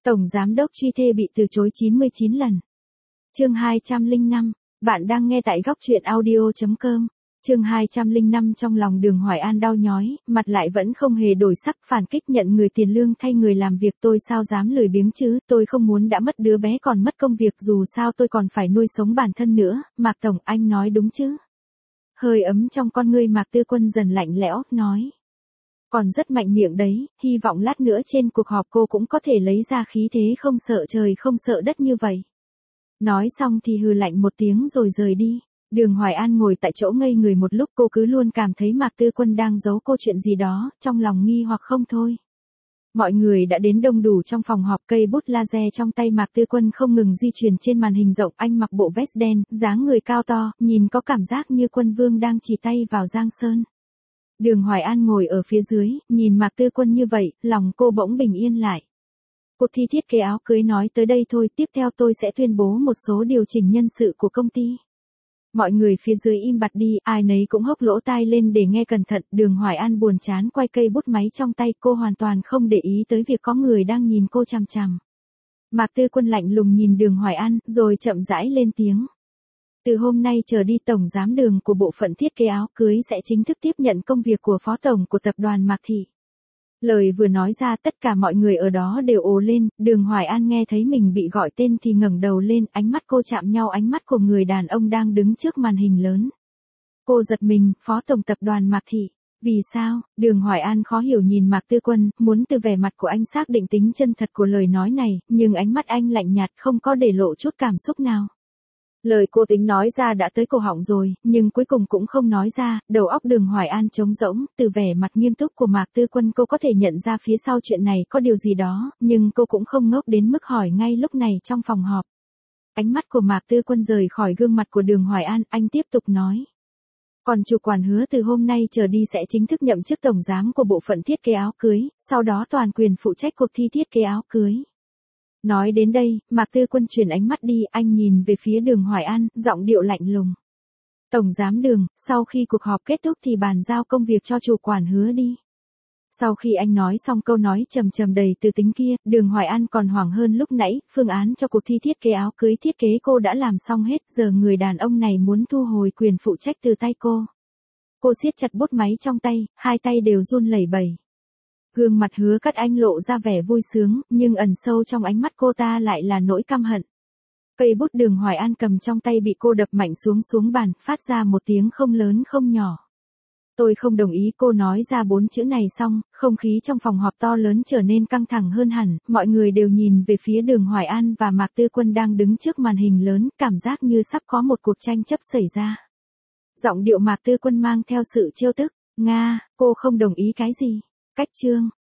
Tổng Giám đốc truy thê bị từ chối 99 lần. Chương 205, bạn đang nghe tại góc truyện audio.com. Chương 205 trong lòng Đường Hoài An đau nhói, mặt lại vẫn không hề đổi sắc, phản kích nhận người tiền lương thay người làm việc, tôi sao dám lười biếng chứ, tôi không muốn đã mất đứa bé còn mất công việc, dù sao tôi còn phải nuôi sống bản thân nữa, Mạc Tổng anh nói đúng chứ. Hơi ấm trong con ngươi Mạc Tư Quân dần lạnh lẽo, nói. Còn rất mạnh miệng đấy, hy vọng lát nữa trên cuộc họp cô cũng có thể lấy ra khí thế không sợ trời không sợ đất như vậy. Nói xong thì hừ lạnh một tiếng rồi rời đi. Đường Hoài An ngồi tại chỗ ngây người một lúc, cô cứ luôn cảm thấy Mạc Tư Quân đang giấu cô chuyện gì đó, trong lòng nghi hoặc không thôi. Mọi người đã đến đông đủ trong phòng họp, cây bút laser trong tay Mạc Tư Quân không ngừng di chuyển trên màn hình rộng, anh mặc bộ vest đen, dáng người cao to, nhìn có cảm giác như quân vương đang chỉ tay vào Giang Sơn. Đường Hoài An ngồi ở phía dưới, nhìn Mạc Tư Quân như vậy, lòng cô bỗng bình yên lại. Cuộc thi thiết kế áo cưới nói tới đây thôi, tiếp theo tôi sẽ tuyên bố một số điều chỉnh nhân sự của công ty. Mọi người phía dưới im bặt đi, ai nấy cũng hốc lỗ tai lên để nghe cẩn thận. Đường Hoài An buồn chán quay cây bút máy trong tay, cô hoàn toàn không để ý tới việc có người đang nhìn cô chằm chằm. Mạc Tư Quân lạnh lùng nhìn Đường Hoài An, rồi chậm rãi lên tiếng. Từ hôm nay trở đi, Tổng Giám Đường của bộ phận thiết kế áo cưới sẽ chính thức tiếp nhận công việc của Phó Tổng của tập đoàn Mạc Thị. Lời vừa nói ra, tất cả mọi người ở đó đều ồ lên. Đường Hoài An nghe thấy mình bị gọi tên thì ngẩng đầu lên, ánh mắt cô chạm nhau ánh mắt của người đàn ông đang đứng trước màn hình lớn. Cô giật mình, Phó Tổng tập đoàn Mạc Thị. Vì sao? Đường Hoài An khó hiểu nhìn Mạc Tư Quân, muốn từ vẻ mặt của anh xác định tính chân thật của lời nói này, nhưng ánh mắt anh lạnh nhạt, không có để lộ chút cảm xúc nào. Lời cô tính nói ra đã tới cổ họng rồi, nhưng cuối cùng cũng không nói ra, đầu óc Đường Hoài An trống rỗng, từ vẻ mặt nghiêm túc của Mạc Tư Quân cô có thể nhận ra phía sau chuyện này có điều gì đó, nhưng cô cũng không ngốc đến mức hỏi ngay lúc này trong phòng họp. Ánh mắt của Mạc Tư Quân rời khỏi gương mặt của Đường Hoài An, anh tiếp tục nói. Còn chủ quản hứa từ hôm nay trở đi sẽ chính thức nhậm chức tổng giám của bộ phận thiết kế áo cưới, sau đó toàn quyền phụ trách cuộc thi thiết kế áo cưới. Nói đến đây, Mạc Tư Quân chuyển ánh mắt đi, anh nhìn về phía Đường Hoài An, giọng điệu lạnh lùng. Tổng Giám Đường, sau khi cuộc họp kết thúc thì bàn giao công việc cho chủ quản hứa đi. Sau khi anh nói xong câu nói trầm trầm đầy từ tính kia, Đường Hoài An còn hoảng hơn lúc nãy, phương án cho cuộc thi thiết kế áo cưới thiết kế cô đã làm xong hết, giờ người đàn ông này muốn thu hồi quyền phụ trách từ tay cô. Cô siết chặt bút máy trong tay, hai tay đều run lẩy bẩy. Gương mặt Hứa Cát Anh lộ ra vẻ vui sướng, nhưng ẩn sâu trong ánh mắt cô ta lại là nỗi căm hận. Cây bút Đường Hoài An cầm trong tay bị cô đập mạnh xuống bàn, phát ra một tiếng không lớn không nhỏ. Tôi không đồng ý, cô nói ra 4 chữ này xong, không khí trong phòng họp to lớn trở nên căng thẳng hơn hẳn, mọi người đều nhìn về phía Đường Hoài An và Mạc Tư Quân đang đứng trước màn hình lớn, cảm giác như sắp có một cuộc tranh chấp xảy ra. Giọng điệu Mạc Tư Quân mang theo sự trêu tức, Nga, cô không đồng ý cái gì? Cách chương,